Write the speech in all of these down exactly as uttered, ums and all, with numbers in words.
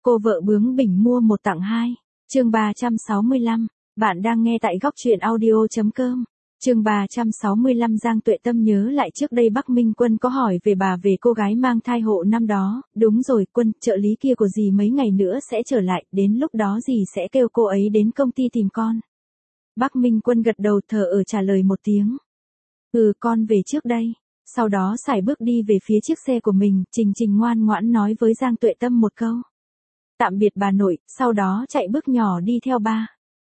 Cô vợ bướng bỉnh mua một tặng hai. Chương ba trăm sáu mươi lăm. Bạn đang nghe tại góc truyện audio chấm com. Chương ba trăm sáu mươi lăm. Giang Tuệ Tâm nhớ lại trước đây Bắc Minh Quân có hỏi về bà về cô gái mang thai hộ năm đó. Đúng rồi, Quân, trợ lý kia của dì mấy ngày nữa sẽ trở lại, đến lúc đó dì sẽ kêu cô ấy đến công ty tìm con. Bắc Minh Quân gật đầu thờ ở trả lời một tiếng. Ừ, con về trước đây. Sau đó sải bước đi về phía chiếc xe của mình, Trình Trình ngoan ngoãn nói với Giang Tuệ Tâm một câu. Tạm biệt bà nội, sau đó chạy bước nhỏ đi theo ba.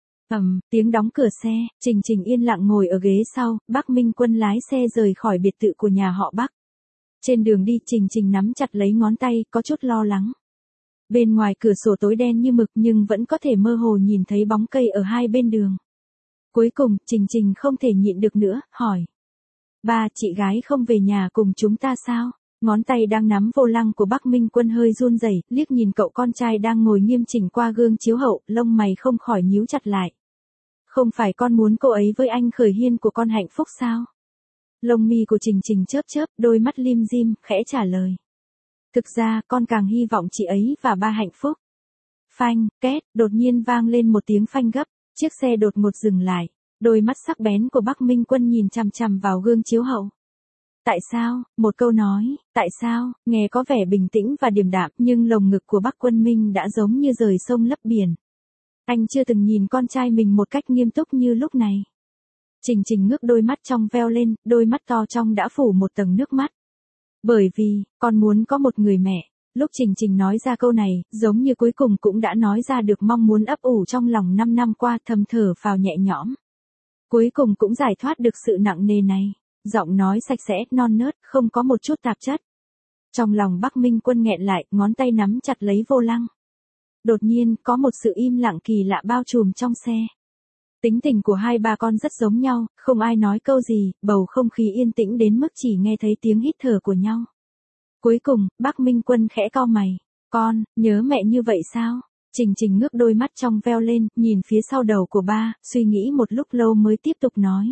Ầm, tiếng đóng cửa xe, Trình Trình yên lặng ngồi ở ghế sau, Bắc Minh Quân lái xe rời khỏi biệt thự của nhà họ Bắc. Trên đường đi Trình Trình nắm chặt lấy ngón tay, có chút lo lắng. Bên ngoài cửa sổ tối đen như mực nhưng vẫn có thể mơ hồ nhìn thấy bóng cây ở hai bên đường. Cuối cùng, Trình Trình không thể nhịn được nữa, hỏi. Ba, chị gái không về nhà cùng chúng ta sao? Ngón tay đang nắm vô lăng của Bắc Minh Quân hơi run rẩy, liếc nhìn cậu con trai đang ngồi nghiêm chỉnh qua gương chiếu hậu, lông mày không khỏi nhíu chặt lại. Không phải con muốn cô ấy với anh Khởi Hiên của con hạnh phúc sao? Lông mi của Trình Trình chớp chớp, đôi mắt lim dim, khẽ trả lời. Thực ra, con càng hy vọng chị ấy và ba hạnh phúc. Phanh, két, đột nhiên vang lên một tiếng phanh gấp, chiếc xe đột ngột dừng lại. Đôi mắt sắc bén của Bắc Minh Quân nhìn chằm chằm vào gương chiếu hậu. Tại sao? Một câu nói, tại sao, nghe có vẻ bình tĩnh và điềm đạm, nhưng lồng ngực của Bắc Quân Minh đã giống như rời sông lấp biển. Anh chưa từng nhìn con trai mình một cách nghiêm túc như lúc này. Trình Trình ngước đôi mắt trong veo lên, đôi mắt to trong đã phủ một tầng nước mắt. Bởi vì, con muốn có một người mẹ. Lúc Trình Trình nói ra câu này, giống như cuối cùng cũng đã nói ra được mong muốn ấp ủ trong lòng năm năm qua, thầm thở phào nhẹ nhõm. Cuối cùng cũng giải thoát được sự nặng nề này. Giọng nói sạch sẽ, non nớt, không có một chút tạp chất. Trong lòng Bắc Minh Quân nghẹn lại, ngón tay nắm chặt lấy vô lăng. Đột nhiên, có một sự im lặng kỳ lạ bao trùm trong xe. Tính tình của hai ba con rất giống nhau, không ai nói câu gì, bầu không khí yên tĩnh đến mức chỉ nghe thấy tiếng hít thở của nhau. Cuối cùng, Bắc Minh Quân khẽ cau mày. Con, nhớ mẹ như vậy sao? Trình Trình ngước đôi mắt trong veo lên, nhìn phía sau đầu của ba, suy nghĩ một lúc lâu mới tiếp tục nói.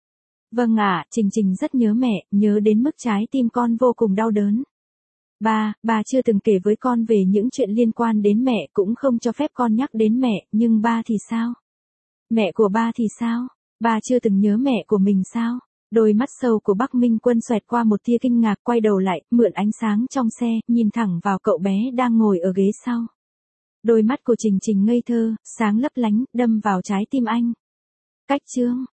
Vâng ạ, Trình Trình rất nhớ mẹ, nhớ đến mức trái tim con vô cùng đau đớn. Ba, ba chưa từng kể với con về những chuyện liên quan đến mẹ, cũng không cho phép con nhắc đến mẹ, nhưng ba thì sao? Mẹ của ba thì sao? Ba chưa từng nhớ mẹ của mình sao? Đôi mắt sâu của Bắc Minh Quân xoẹt qua một tia kinh ngạc, quay đầu lại, mượn ánh sáng trong xe, nhìn thẳng vào cậu bé đang ngồi ở ghế sau. Đôi mắt của Trình Trình ngây thơ, sáng lấp lánh, đâm vào trái tim anh. Cách chương.